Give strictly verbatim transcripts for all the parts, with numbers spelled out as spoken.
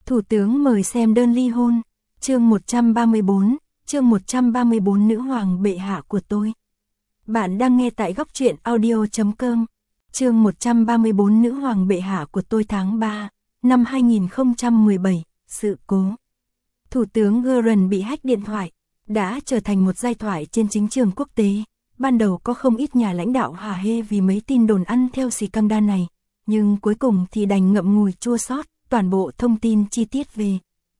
Thủ tướng mời xem đơn ly hôn, chương một trăm ba mươi bốn, chương một trăm ba mươi bốn nữ hoàng bệ hạ của tôi. Bạn đang nghe tại góc truyện audio chấm com, chương một trăm ba mươi bốn nữ hoàng bệ hạ của tôi tháng ba, năm hai nghìn không trăm mười bảy, sự cố. Thủ tướng Gordon bị hack điện thoại, đã trở thành một giai thoại trên chính trường quốc tế. Ban đầu có không ít nhà lãnh đạo hả hê vì mấy tin đồn ăn theo scandal này, nhưng cuối cùng thì đành ngậm ngùi chua xót. Toàn bộ thông tin chi tiết về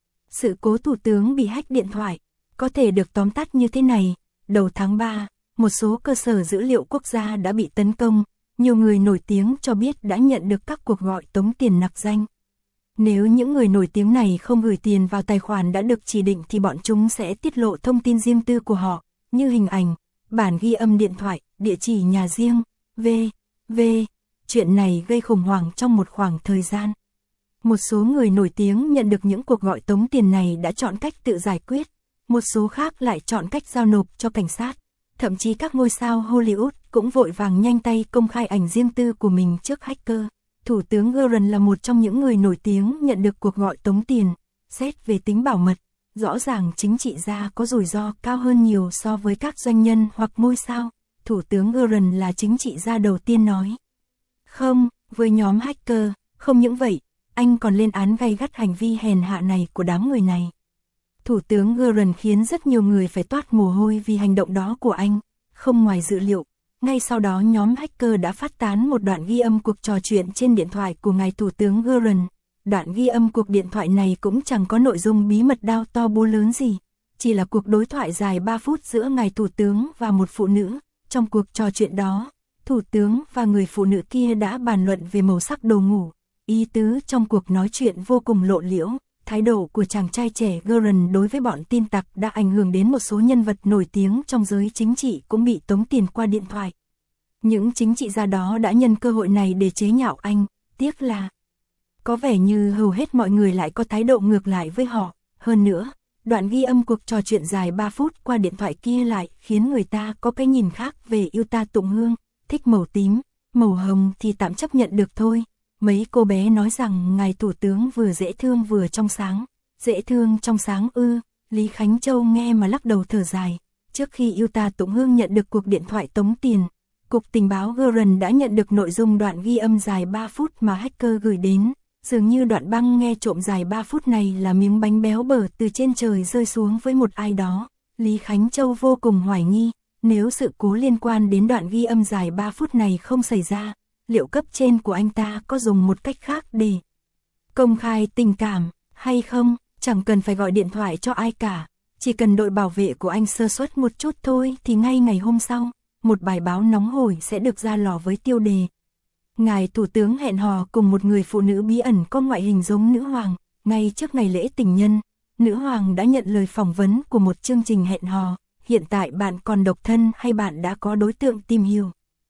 sự cố thủ tướng bị hack điện thoại có thể được tóm tắt như thế này. Đầu tháng ba, một số cơ sở dữ liệu quốc gia đã bị tấn công. Nhiều người nổi tiếng cho biết đã nhận được các cuộc gọi tống tiền nặc danh. Nếu những người nổi tiếng này không gửi tiền vào tài khoản đã được chỉ định thì bọn chúng sẽ tiết lộ thông tin riêng tư của họ, như hình ảnh, bản ghi âm điện thoại, địa chỉ nhà riêng, vân vân. Chuyện này gây khủng hoảng trong một khoảng thời gian. Một số người nổi tiếng nhận được những cuộc gọi tống tiền này đã chọn cách tự giải quyết, một số khác lại chọn cách giao nộp cho cảnh sát. Thậm chí các ngôi sao Hollywood cũng vội vàng nhanh tay công khai ảnh riêng tư của mình trước hacker. Thủ tướng Gordon là một trong những người nổi tiếng nhận được cuộc gọi tống tiền. Xét về tính bảo mật, rõ ràng chính trị gia có rủi ro cao hơn nhiều so với các doanh nhân hoặc ngôi sao. Thủ tướng Gordon là chính trị gia đầu tiên nói không với nhóm hacker. Không những vậy, anh còn lên án gay gắt hành vi hèn hạ này của đám người này. Thủ tướng Gordon khiến rất nhiều người phải toát mồ hôi vì hành động đó của anh. Không ngoài dự liệu, ngay sau đó nhóm hacker đã phát tán một đoạn ghi âm cuộc trò chuyện trên điện thoại của ngài Thủ tướng Gordon. Đoạn ghi âm cuộc điện thoại này cũng chẳng có nội dung bí mật đao to búa lớn gì, chỉ là cuộc đối thoại dài ba phút giữa ngài Thủ tướng và một phụ nữ. Trong cuộc trò chuyện đó, Thủ tướng và người phụ nữ kia đã bàn luận về màu sắc đồ ngủ. Ý tứ trong cuộc nói chuyện vô cùng lộ liễu. Thái độ của chàng trai trẻ Gordon đối với bọn tin tặc đã ảnh hưởng đến một số nhân vật nổi tiếng trong giới chính trị cũng bị tống tiền qua điện thoại. Những chính trị gia đó đã nhân cơ hội này để chế nhạo anh, tiếc là có vẻ như hầu hết mọi người lại có thái độ ngược lại với họ. Hơn nữa, đoạn ghi âm cuộc trò chuyện dài ba phút qua điện thoại kia lại khiến người ta có cái nhìn khác về yêu ta Tụng Hương, thích màu tím, màu hồng thì tạm chấp nhận được thôi. Mấy cô bé nói rằng ngài thủ tướng vừa dễ thương vừa trong sáng. Dễ thương trong sáng ư? Lý Khánh Châu nghe mà lắc đầu thở dài. Trước khi yêu ta Tụng Hương nhận được cuộc điện thoại tống tiền, Cục Tình báo Gordon đã nhận được nội dung đoạn ghi âm dài ba phút mà hacker gửi đến. Dường như đoạn băng nghe trộm dài ba phút này là miếng bánh béo bở từ trên trời rơi xuống với một ai đó. Lý Khánh Châu vô cùng hoài nghi, nếu sự cố liên quan đến đoạn ghi âm dài ba phút này không xảy ra, liệu cấp trên của anh ta có dùng một cách khác để công khai tình cảm hay không? Chẳng cần phải gọi điện thoại cho ai cả, chỉ cần đội bảo vệ của anh sơ suất một chút thôi thì ngay ngày hôm sau, một bài báo nóng hổi sẽ được ra lò với tiêu đề: ngài thủ tướng hẹn hò cùng một người phụ nữ bí ẩn có ngoại hình giống nữ hoàng. Ngay trước ngày lễ tình nhân, nữ hoàng đã nhận lời phỏng vấn của một chương trình hẹn hò. Hiện tại bạn còn độc thân hay bạn đã có đối tượng tìm hiểu?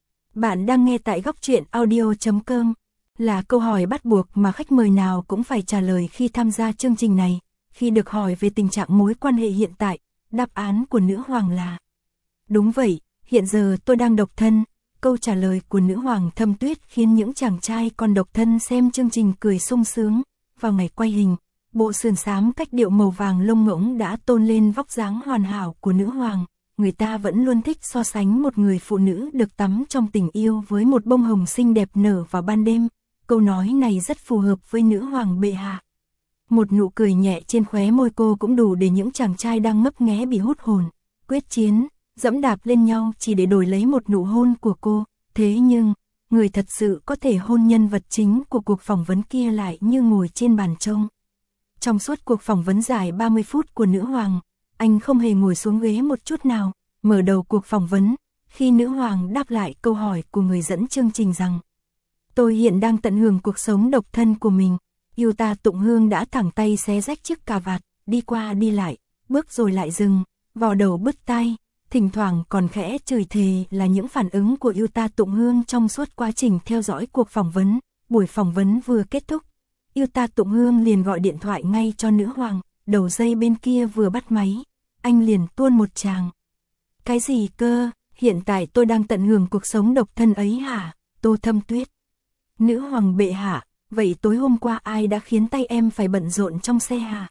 Bạn đang nghe tại góc truyện audio chấm com, là câu hỏi bắt buộc mà khách mời nào cũng phải trả lời khi tham gia chương trình này. Khi được hỏi về tình trạng mối quan hệ hiện tại, đáp án của nữ hoàng là: đúng vậy, hiện giờ tôi đang độc thân. Câu trả lời của nữ hoàng Thâm Tuyết khiến những chàng trai còn độc thân xem chương trình cười sung sướng. Vào ngày quay hình, bộ sườn xám cách điệu màu vàng lông ngỗng đã tôn lên vóc dáng hoàn hảo của nữ hoàng. Người ta vẫn luôn thích so sánh một người phụ nữ được tắm trong tình yêu với một bông hồng xinh đẹp nở vào ban đêm. Câu nói này rất phù hợp với nữ hoàng bệ hạ. Một nụ cười nhẹ trên khóe môi cô cũng đủ để những chàng trai đang ngấp nghé bị hút hồn. Quyết chiến, dẫm đạp lên nhau chỉ để đổi lấy một nụ hôn của cô. Thế nhưng, người thật sự có thể hôn nhân vật chính của cuộc phỏng vấn kia lại như ngồi trên bàn trông. Trong suốt cuộc phỏng vấn dài ba mươi phút của nữ hoàng, anh không hề ngồi xuống ghế một chút nào. Mở đầu cuộc phỏng vấn, khi nữ hoàng đáp lại câu hỏi của người dẫn chương trình rằng: tôi hiện đang tận hưởng cuộc sống độc thân của mình, yêu ta Tụng Hương đã thẳng tay xé rách chiếc cà vạt, đi qua đi lại, bước rồi lại dừng, vò đầu bứt tai, thỉnh thoảng còn khẽ chửi thề là những phản ứng của yêu ta Tụng Hương trong suốt quá trình theo dõi cuộc phỏng vấn. Buổi phỏng vấn vừa kết thúc, yêu ta Tụng Hương liền gọi điện thoại ngay cho nữ hoàng. Đầu dây bên kia vừa bắt máy, anh liền tuôn một tràng: cái gì cơ, hiện tại tôi đang tận hưởng cuộc sống độc thân ấy hả, Tô Thâm Tuyết? Nữ hoàng bệ hạ, vậy tối hôm qua ai đã khiến tay em phải bận rộn trong xe hả?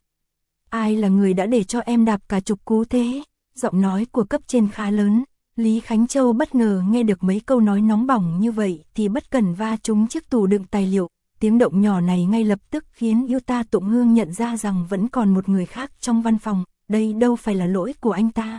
Ai là người đã để cho em đạp cả chục cú thế? Giọng nói của cấp trên khá lớn, Lý Khánh Châu bất ngờ nghe được mấy câu nói nóng bỏng như vậy thì bất cần va trúng chiếc tủ đựng tài liệu. Tiếng động nhỏ này ngay lập tức khiến Yuta Tụng Hương nhận ra rằng vẫn còn một người khác trong văn phòng, đây đâu phải là lỗi của anh ta.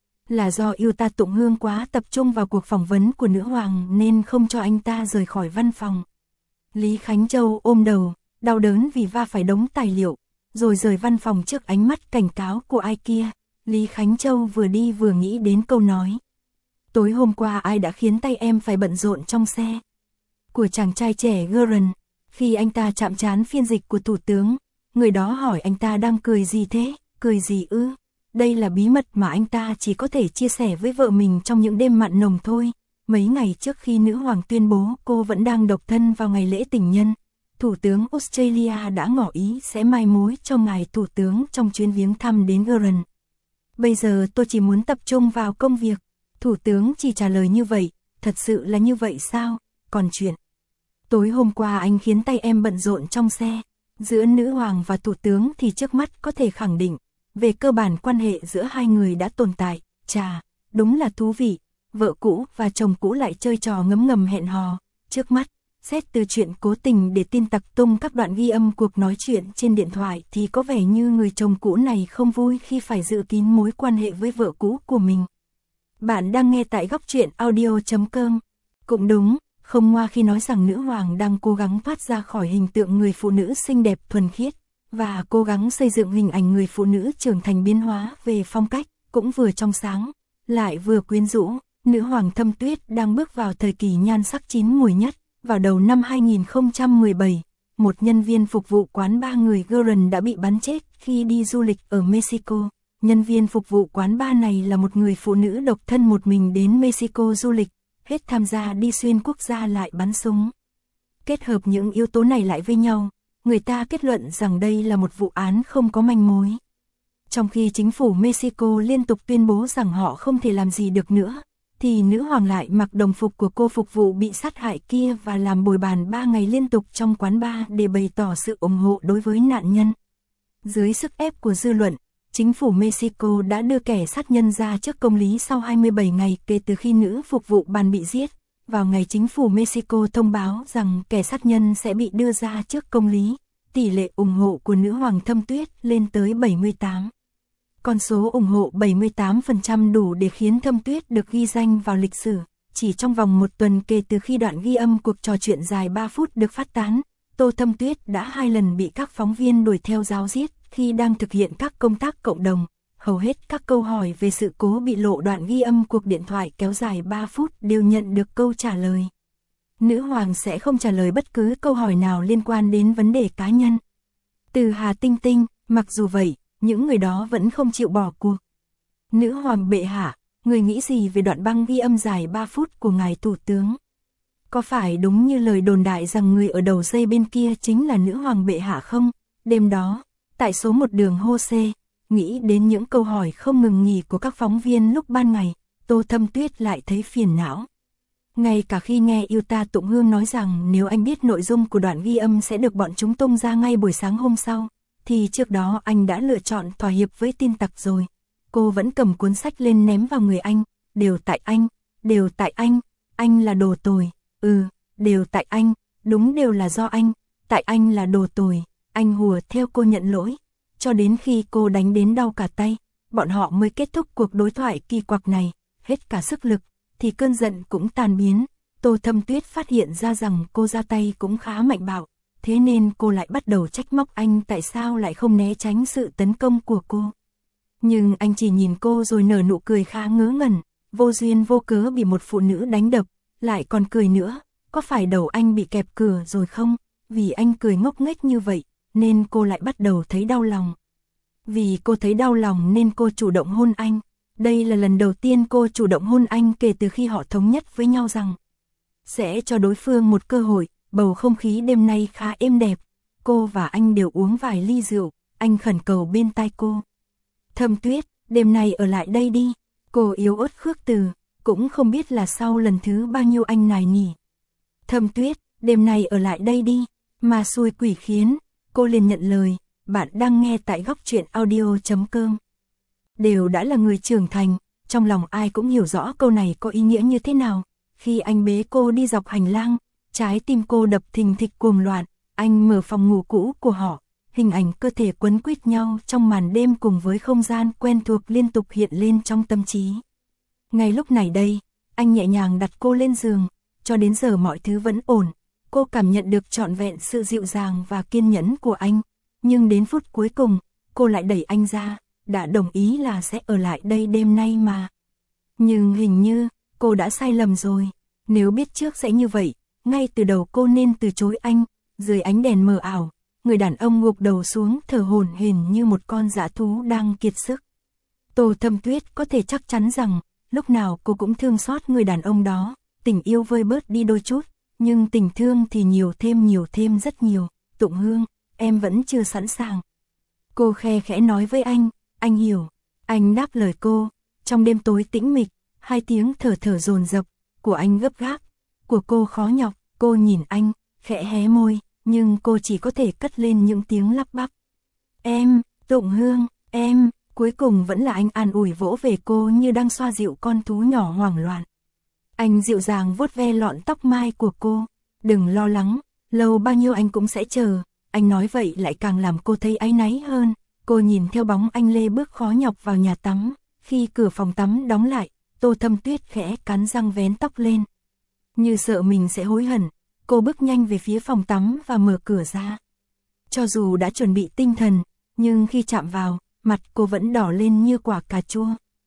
Là do Yuta Tụng Hương quá tập trung vào cuộc phỏng vấn của nữ hoàng nên không cho anh ta rời khỏi văn phòng. Lý Khánh Châu ôm đầu, đau đớn vì va phải đống tài liệu, rồi rời văn phòng trước ánh mắt cảnh cáo của ai kia. Lý Khánh Châu vừa đi vừa nghĩ đến câu nói. Tối hôm qua ai đã khiến tay em phải bận rộn trong xe? Của chàng trai trẻ Guren. Khi anh ta chạm trán phiên dịch của thủ tướng, người đó hỏi anh ta đang cười gì thế? Cười gì ư? Đây là bí mật mà anh ta chỉ có thể chia sẻ với vợ mình trong những đêm mặn nồng thôi. Mấy ngày trước khi nữ hoàng tuyên bố cô vẫn đang độc thân vào ngày lễ tình nhân, Thủ tướng Australia đã ngỏ ý sẽ mai mối cho ngài thủ tướng trong chuyến viếng thăm đến Guren. Bây giờ tôi chỉ muốn tập trung vào công việc. Thủ tướng chỉ trả lời như vậy, thật sự là như vậy sao? Còn chuyện tối hôm qua anh khiến tay em bận rộn trong xe. Giữa nữ hoàng và thủ tướng thì trước mắt có thể khẳng định, về cơ bản quan hệ giữa hai người đã tồn tại. Chà, đúng là thú vị. Vợ cũ và chồng cũ lại chơi trò ngấm ngầm hẹn hò. Trước mắt, xét từ chuyện cố tình để tin tặc tung các đoạn ghi âm cuộc nói chuyện trên điện thoại thì có vẻ như người chồng cũ này không vui khi phải giữ kín mối quan hệ với vợ cũ của mình. Bạn đang nghe tại góc truyện audio chấm com. Cũng đúng, không ngoa khi nói rằng nữ hoàng đang cố gắng thoát ra khỏi hình tượng người phụ nữ xinh đẹp thuần khiết, và cố gắng xây dựng hình ảnh người phụ nữ trưởng thành biến hóa về phong cách, cũng vừa trong sáng, lại vừa quyến rũ. Nữ hoàng Thâm Tuyết đang bước vào thời kỳ nhan sắc chín mùi nhất. Vào đầu năm hai nghìn không trăm mười bảy, một nhân viên phục vụ quán ba người Guren đã bị bắn chết khi đi du lịch ở Mexico. Nhân viên phục vụ quán ba này là một người phụ nữ độc thân một mình đến Mexico du lịch, hết tham gia đi xuyên quốc gia lại bắn súng. Kết hợp những yếu tố này lại với nhau, người ta kết luận rằng đây là một vụ án không có manh mối. Trong khi chính phủ Mexico liên tục tuyên bố rằng họ không thể làm gì được nữa, thì nữ hoàng lại mặc đồng phục của cô phục vụ bị sát hại kia và làm bồi bàn ba ngày liên tục trong quán bar để bày tỏ sự ủng hộ đối với nạn nhân. Dưới sức ép của dư luận, chính phủ Mexico đã đưa kẻ sát nhân ra trước công lý sau hai mươi bảy ngày kể từ khi nữ phục vụ bàn bị giết. Vào ngày chính phủ Mexico thông báo rằng kẻ sát nhân sẽ bị đưa ra trước công lý, tỷ lệ ủng hộ của nữ hoàng Thâm Tuyết lên tới bảy mươi tám. Con số ủng hộ bảy mươi tám phần trăm đủ để khiến Thâm Tuyết được ghi danh vào lịch sử. Chỉ trong vòng một tuần kể từ khi đoạn ghi âm cuộc trò chuyện dài ba phút được phát tán, Tô Thâm Tuyết đã hai lần bị các phóng viên đuổi theo ráo riết khi đang thực hiện các công tác cộng đồng. Hầu hết các câu hỏi về sự cố bị lộ đoạn ghi âm cuộc điện thoại kéo dài ba phút đều nhận được câu trả lời. Nữ hoàng sẽ không trả lời bất cứ câu hỏi nào liên quan đến vấn đề cá nhân. Từ Hà Tinh Tinh, mặc dù vậy, những người đó vẫn không chịu bỏ cuộc. Nữ hoàng bệ hạ, người nghĩ gì về đoạn băng ghi âm dài ba phút của ngài thủ tướng? Có phải đúng như lời đồn đại rằng người ở đầu dây bên kia chính là nữ hoàng bệ hạ không? Đêm đó, tại số một đường Jose, nghĩ đến những câu hỏi không ngừng nghỉ của các phóng viên lúc ban ngày, Tô Thâm Tuyết lại thấy phiền não. Ngay cả khi nghe Yuta Tụng Hương nói rằng nếu anh biết nội dung của đoạn ghi âm sẽ được bọn chúng tung ra ngay buổi sáng hôm sau, thì trước đó anh đã lựa chọn thỏa hiệp với tin tặc rồi. Cô vẫn cầm cuốn sách lên ném vào người anh, đều tại anh, đều tại anh, anh là đồ tồi, ừ, đều tại anh, đúng đều là do anh, tại anh là đồ tồi, anh hùa theo cô nhận lỗi. Cho đến khi cô đánh đến đau cả tay, bọn họ mới kết thúc cuộc đối thoại kỳ quặc này, hết cả sức lực, thì cơn giận cũng tan biến. Tô Thâm Tuyết phát hiện ra rằng cô ra tay cũng khá mạnh bạo, thế nên cô lại bắt đầu trách móc anh tại sao lại không né tránh sự tấn công của cô. Nhưng anh chỉ nhìn cô rồi nở nụ cười khá ngớ ngẩn, vô duyên vô cớ bị một phụ nữ đánh đập, lại còn cười nữa, có phải đầu anh bị kẹp cửa rồi không? Vì anh cười ngốc nghếch như vậy, nên cô lại bắt đầu thấy đau lòng. Vì cô thấy đau lòng nên cô chủ động hôn anh. Đây là lần đầu tiên cô chủ động hôn anh kể từ khi họ thống nhất với nhau rằng sẽ cho đối phương một cơ hội. Bầu không khí đêm nay khá êm đẹp. Cô và anh đều uống vài ly rượu, anh khẩn cầu bên tai cô. Thâm Tuyết, đêm nay ở lại đây đi. Cô yếu ớt khước từ, cũng không biết là sau lần thứ bao nhiêu anh nài nỉ. Thâm Tuyết, đêm nay ở lại đây đi. Mà xui quỷ khiến, cô liền nhận lời, bạn đang nghe tại góc truyện audio chấm com. Đều đã là người trưởng thành, trong lòng ai cũng hiểu rõ câu này có ý nghĩa như thế nào. Khi anh bế cô đi dọc hành lang, trái tim cô đập thình thịch cuồng loạn, anh mở phòng ngủ cũ của họ, hình ảnh cơ thể quấn quýt nhau trong màn đêm cùng với không gian quen thuộc liên tục hiện lên trong tâm trí. Ngay lúc này đây, anh nhẹ nhàng đặt cô lên giường, cho đến giờ mọi thứ vẫn ổn, cô cảm nhận được trọn vẹn sự dịu dàng và kiên nhẫn của anh, nhưng đến phút cuối cùng, cô lại đẩy anh ra, đã đồng ý là sẽ ở lại đây đêm nay mà. Nhưng hình như, cô đã sai lầm rồi, nếu biết trước sẽ như vậy, ngay từ đầu cô nên từ chối anh. Dưới ánh đèn mờ ảo, người đàn ông gục đầu xuống thở hổn hển như một con dã thú đang kiệt sức. Tô Thâm Tuyết có thể chắc chắn rằng, lúc nào cô cũng thương xót người đàn ông đó, tình yêu vơi bớt đi đôi chút, nhưng tình thương thì nhiều thêm nhiều thêm rất nhiều. Tụng Hương, em vẫn chưa sẵn sàng. Cô khe khẽ nói với anh, anh hiểu. Anh đáp lời cô, trong đêm tối tĩnh mịch, hai tiếng thở thở dồn dập, của anh gấp gáp, của cô khó nhọc. Cô nhìn anh, khẽ hé môi, nhưng cô chỉ có thể cất lên những tiếng lắp bắp. Em, Tụng Hương, em, cuối cùng vẫn là anh an ủi vỗ về cô như đang xoa dịu con thú nhỏ hoảng loạn. Anh dịu dàng vuốt ve lọn tóc mai của cô, đừng lo lắng, lâu bao nhiêu anh cũng sẽ chờ. Anh nói vậy lại càng làm cô thấy áy náy hơn. Cô nhìn theo bóng anh lê bước khó nhọc vào nhà tắm, khi cửa phòng tắm đóng lại, Tô Thâm Tuyết khẽ cắn răng vén tóc lên. Như sợ mình sẽ hối hận, cô bước nhanh về phía phòng tắm và mở cửa ra. Cho dù đã chuẩn bị tinh thần, nhưng khi chạm vào, mặt cô vẫn đỏ lên như quả cà chua.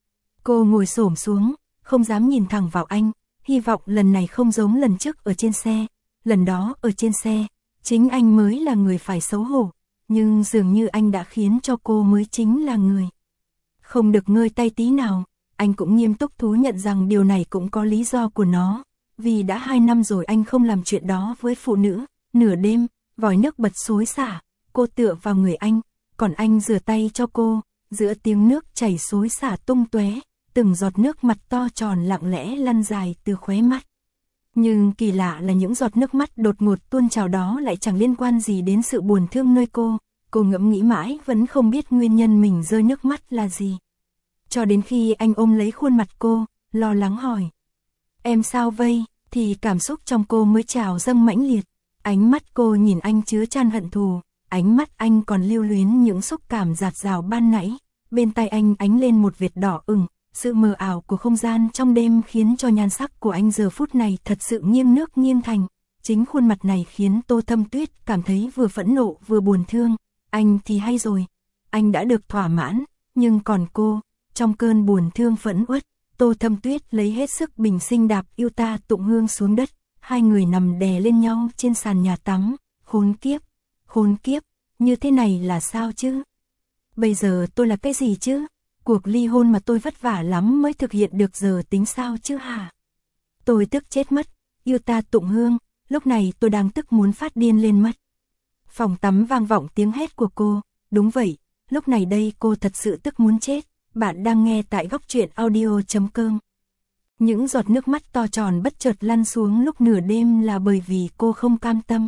Cô ngồi xổm xuống, không dám nhìn thẳng vào anh, hy vọng lần này không giống lần trước ở trên xe. Lần đó ở trên xe, chính anh mới là người phải xấu hổ, nhưng dường như anh đã khiến cho cô mới chính là người không được ngơi tay tí nào. Anh cũng nghiêm túc thú nhận rằng điều này cũng có lý do của nó, vì đã hai năm rồi anh không làm chuyện đó với phụ nữ. Nửa đêm, vòi nước bật xối xả, cô tựa vào người anh, còn anh rửa tay cho cô, giữa tiếng nước chảy xối xả tung tóe, từng giọt nước mặt to tròn lặng lẽ lăn dài từ khóe mắt. Nhưng kỳ lạ là những giọt nước mắt đột ngột tuôn trào đó lại chẳng liên quan gì đến sự buồn thương nơi cô. Cô ngẫm nghĩ mãi vẫn không biết nguyên nhân mình rơi nước mắt là gì. Cho đến khi anh ôm lấy khuôn mặt cô, lo lắng hỏi: em sao vây? Thì cảm xúc trong cô mới trào dâng mãnh liệt. Ánh mắt cô nhìn anh chứa chan hận thù, ánh mắt anh còn lưu luyến những xúc cảm dạt dào ban nãy. Bên tai anh ánh lên một vệt đỏ ửng. Sự mờ ảo của không gian trong đêm khiến cho nhan sắc của anh giờ phút này thật sự nghiêng nước nghiêng thành. Chính khuôn mặt này khiến Tô Thâm Tuyết cảm thấy vừa phẫn nộ vừa buồn thương. Anh thì hay rồi, anh đã được thỏa mãn, nhưng còn cô, trong cơn buồn thương phẫn uất, Tô Thâm Tuyết lấy hết sức bình sinh đạp yêu ta Tụng Hương xuống đất. Hai người nằm đè lên nhau trên sàn nhà tắm. Khốn kiếp, khốn kiếp, như thế này là sao chứ? Bây giờ tôi là cái gì chứ? Cuộc ly hôn mà tôi vất vả lắm mới thực hiện được giờ tính sao chứ hả? Tôi tức chết mất, yêu ta Tụng Hương, lúc này tôi đang tức muốn phát điên lên mất. Phòng tắm vang vọng tiếng hét của cô, đúng vậy, lúc này đây cô thật sự tức muốn chết. Bạn đang nghe tại góc truyện audio chấm com. Những giọt nước mắt to tròn bất chợt lăn xuống lúc nửa đêm là bởi vì cô không cam tâm.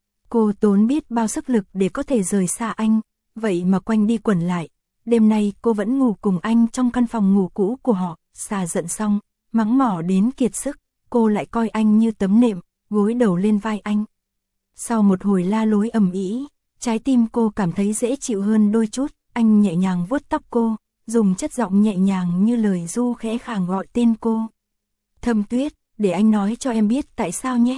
Cô tốn biết bao sức lực để có thể rời xa anh, vậy mà quanh đi quẩn lại. Đêm nay cô vẫn ngủ cùng anh trong căn phòng ngủ cũ của họ. Xà giận xong, mắng mỏ đến kiệt sức, cô lại coi anh như tấm nệm, gối đầu lên vai anh. Sau một hồi la lối ầm ĩ, trái tim cô cảm thấy dễ chịu hơn đôi chút. Anh nhẹ nhàng vuốt tóc cô, dùng chất giọng nhẹ nhàng như lời ru khẽ khàng gọi tên cô. Thâm Tuyết, để anh nói cho em biết tại sao nhé.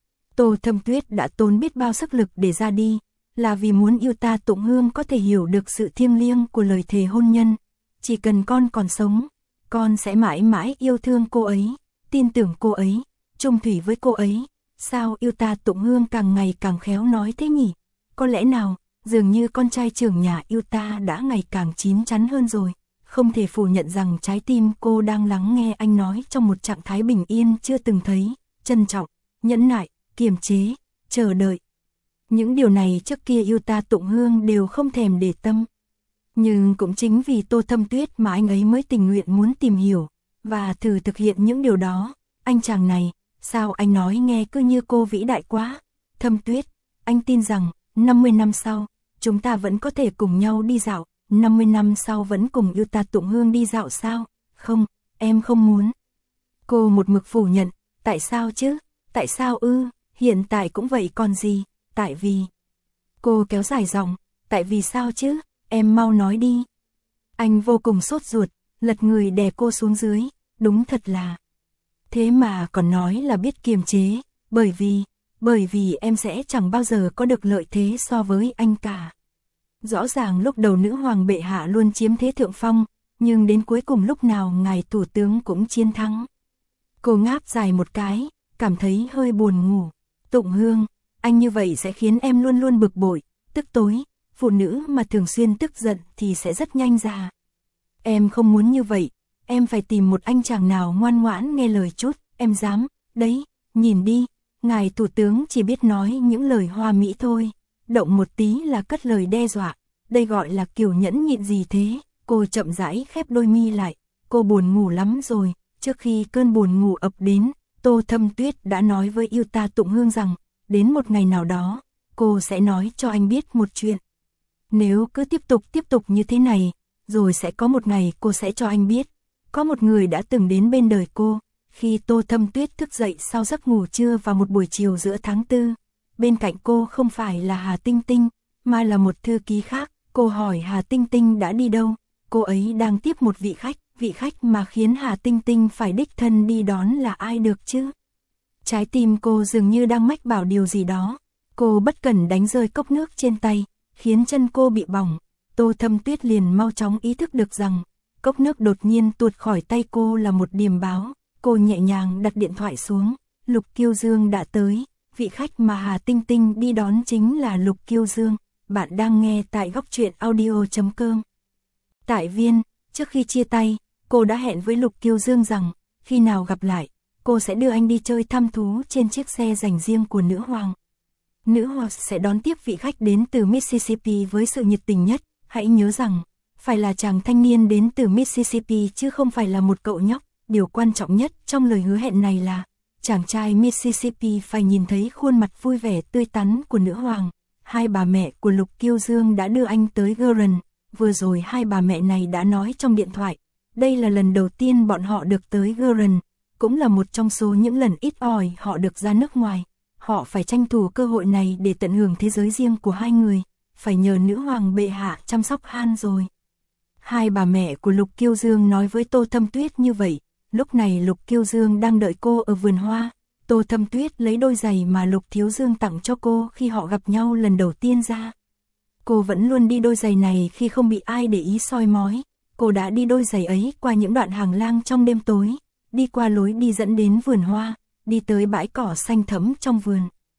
Tô Thâm Tuyết đã tốn biết bao sức lực để ra đi, là vì muốn yêu ta Tụng Hương có thể hiểu được sự thiêng liêng của lời thề hôn nhân. Chỉ cần con còn sống, con sẽ mãi mãi yêu thương cô ấy, tin tưởng cô ấy, chung thủy với cô ấy. Sao yêu ta Tụng Hương càng ngày càng khéo nói thế nhỉ? Có lẽ nào, dường như con trai trưởng nhà yêu ta đã ngày càng chín chắn hơn rồi. Không thể phủ nhận rằng trái tim cô đang lắng nghe anh nói trong một trạng thái bình yên chưa từng thấy, trân trọng, nhẫn nại, kiềm chế, chờ đợi. Những điều này trước kia yêu ta Tụng Hương đều không thèm để tâm. Nhưng cũng chính vì Tô Thâm Tuyết mà anh ấy mới tình nguyện muốn tìm hiểu và thử thực hiện những điều đó. Anh chàng này, sao anh nói nghe cứ như cô vĩ đại quá. Thâm Tuyết, anh tin rằng, năm mươi năm sau, chúng ta vẫn có thể cùng nhau đi dạo, năm mươi năm sau vẫn cùng Yuta Tụng Hương đi dạo sao? Không, em không muốn. Cô một mực phủ nhận, tại sao chứ? Tại sao ư? Hiện tại cũng vậy còn gì? Tại vì... Cô kéo dài giọng, tại vì sao chứ? Em mau nói đi. Anh vô cùng sốt ruột, lật người đè cô xuống dưới, đúng thật là... Thế mà còn nói là biết kiềm chế, bởi vì... Bởi vì em sẽ chẳng bao giờ có được lợi thế so với anh cả. Rõ ràng lúc đầu nữ hoàng bệ hạ luôn chiếm thế thượng phong, nhưng đến cuối cùng lúc nào ngài thủ tướng cũng chiến thắng. Cô ngáp dài một cái, cảm thấy hơi buồn ngủ. Tụng Hương, anh như vậy sẽ khiến em luôn luôn bực bội, tức tối. Phụ nữ mà thường xuyên tức giận thì sẽ rất nhanh già. Em không muốn như vậy, em phải tìm một anh chàng nào ngoan ngoãn nghe lời chút, em dám, đấy, nhìn đi, ngài thủ tướng chỉ biết nói những lời hoa mỹ thôi, động một tí là cất lời đe dọa, đây gọi là kiểu nhẫn nhịn gì thế. Cô chậm rãi khép đôi mi lại, cô buồn ngủ lắm rồi. Trước khi cơn buồn ngủ ập đến, Tô Thâm Tuyết đã nói với Yuta Tụng Hương rằng, đến một ngày nào đó, cô sẽ nói cho anh biết một chuyện. Nếu cứ tiếp tục tiếp tục như thế này, rồi sẽ có một ngày cô sẽ cho anh biết. Có một người đã từng đến bên đời cô, khi Tô Thâm Tuyết thức dậy sau giấc ngủ trưa vào một buổi chiều giữa tháng tư. Bên cạnh cô không phải là Hà Tinh Tinh, mà là một thư ký khác. Cô hỏi Hà Tinh Tinh đã đi đâu, cô ấy đang tiếp một vị khách. Vị khách mà khiến Hà Tinh Tinh phải đích thân đi đón là ai được chứ? Trái tim cô dường như đang mách bảo điều gì đó. Cô bất cẩn đánh rơi cốc nước trên tay, khiến chân cô bị bỏng. Tô Thâm Tuyết liền mau chóng ý thức được rằng, cốc nước đột nhiên tuột khỏi tay cô là một điềm báo. Cô nhẹ nhàng đặt điện thoại xuống, Lục Kiêu Dương đã tới. Vị khách mà Hà Tinh Tinh đi đón chính là Lục Kiêu Dương. Bạn đang nghe tại góc truyện audio chấm com. Tại Viên, trước khi chia tay, cô đã hẹn với Lục Kiêu Dương rằng, khi nào gặp lại, cô sẽ đưa anh đi chơi thăm thú trên chiếc xe dành riêng của nữ hoàng. Nữ hoàng sẽ đón tiếp vị khách đến từ Mississippi với sự nhiệt tình nhất. Hãy nhớ rằng, phải là chàng thanh niên đến từ Mississippi chứ không phải là một cậu nhóc. Điều quan trọng nhất trong lời hứa hẹn này là, chàng trai Mississippi phải nhìn thấy khuôn mặt vui vẻ tươi tắn của nữ hoàng. Hai bà mẹ của Lục Kiêu Dương đã đưa anh tới Guren. Vừa rồi hai bà mẹ này đã nói trong điện thoại. Đây là lần đầu tiên bọn họ được tới Guren, cũng là một trong số những lần ít ỏi họ được ra nước ngoài. Họ phải tranh thủ cơ hội này để tận hưởng thế giới riêng của hai người, phải nhờ nữ hoàng bệ hạ chăm sóc Han rồi. Hai bà mẹ của Lục Kiêu Dương nói với Tô Thâm Tuyết như vậy. Lúc này Lục Kiêu Dương đang đợi cô ở vườn hoa. Tô Thâm Tuyết lấy đôi giày mà Lục Thiếu Dương tặng cho cô khi họ gặp nhau lần đầu tiên ra. Cô vẫn luôn đi đôi giày này khi không bị ai để ý soi mói. Cô đã đi đôi giày ấy qua những đoạn hàng lang trong đêm tối, đi qua lối đi dẫn đến vườn hoa, đi tới bãi cỏ xanh thẫm trong vườn.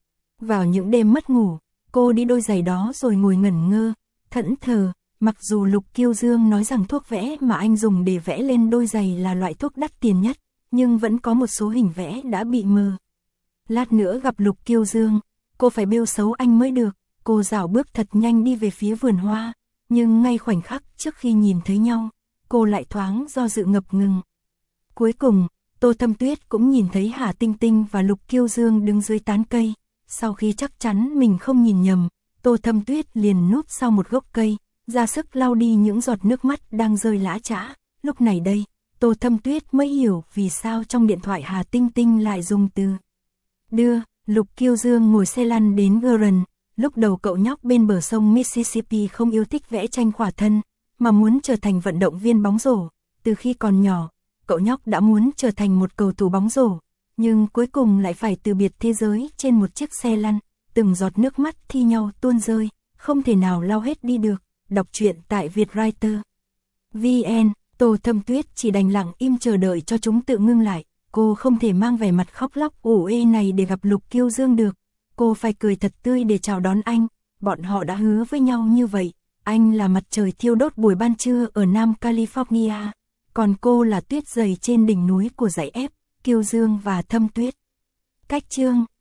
Vào những đêm mất ngủ, cô đi đôi giày đó rồi ngồi ngẩn ngơ, thẫn thờ, mặc dù Lục Kiêu Dương nói rằng thuốc vẽ mà anh dùng để vẽ lên đôi giày là loại thuốc đắt tiền nhất, nhưng vẫn có một số hình vẽ đã bị mờ. Lát nữa gặp Lục Kiêu Dương, cô phải bêu xấu anh mới được. Cô dạo bước thật nhanh đi về phía vườn hoa, nhưng ngay khoảnh khắc trước khi nhìn thấy nhau, cô lại thoáng do dự ngập ngừng. Cuối cùng, Tô Thâm Tuyết cũng nhìn thấy Hà Tinh Tinh và Lục Kiêu Dương đứng dưới tán cây. Sau khi chắc chắn mình không nhìn nhầm, Tô Thâm Tuyết liền núp sau một gốc cây, ra sức lau đi những giọt nước mắt đang rơi lã chã. Lúc này đây, Tô Thâm Tuyết mới hiểu vì sao trong điện thoại Hà Tinh Tinh lại dùng từ đưa. Lục Kiêu Dương ngồi xe lăn đến Guren. Lúc đầu cậu nhóc bên bờ sông Mississippi không yêu thích vẽ tranh khỏa thân, mà muốn trở thành vận động viên bóng rổ. Từ khi còn nhỏ, cậu nhóc đã muốn trở thành một cầu thủ bóng rổ, nhưng cuối cùng lại phải từ biệt thế giới trên một chiếc xe lăn. Từng giọt nước mắt thi nhau tuôn rơi, không thể nào lau hết đi được. Đọc truyện tại Vietwriter. vê en, Tô Thâm Tuyết chỉ đành lặng im chờ đợi cho chúng tự ngưng lại. Cô không thể mang vẻ mặt khóc lóc ủ ê này để gặp Lục Kiêu Dương được. Cô phải cười thật tươi để chào đón anh. Bọn họ đã hứa với nhau như vậy. Anh là mặt trời thiêu đốt buổi ban trưa ở Nam California, còn cô là tuyết dày trên đỉnh núi của dãy ép. Kiêu Dương và Thâm Tuyết. Cách chương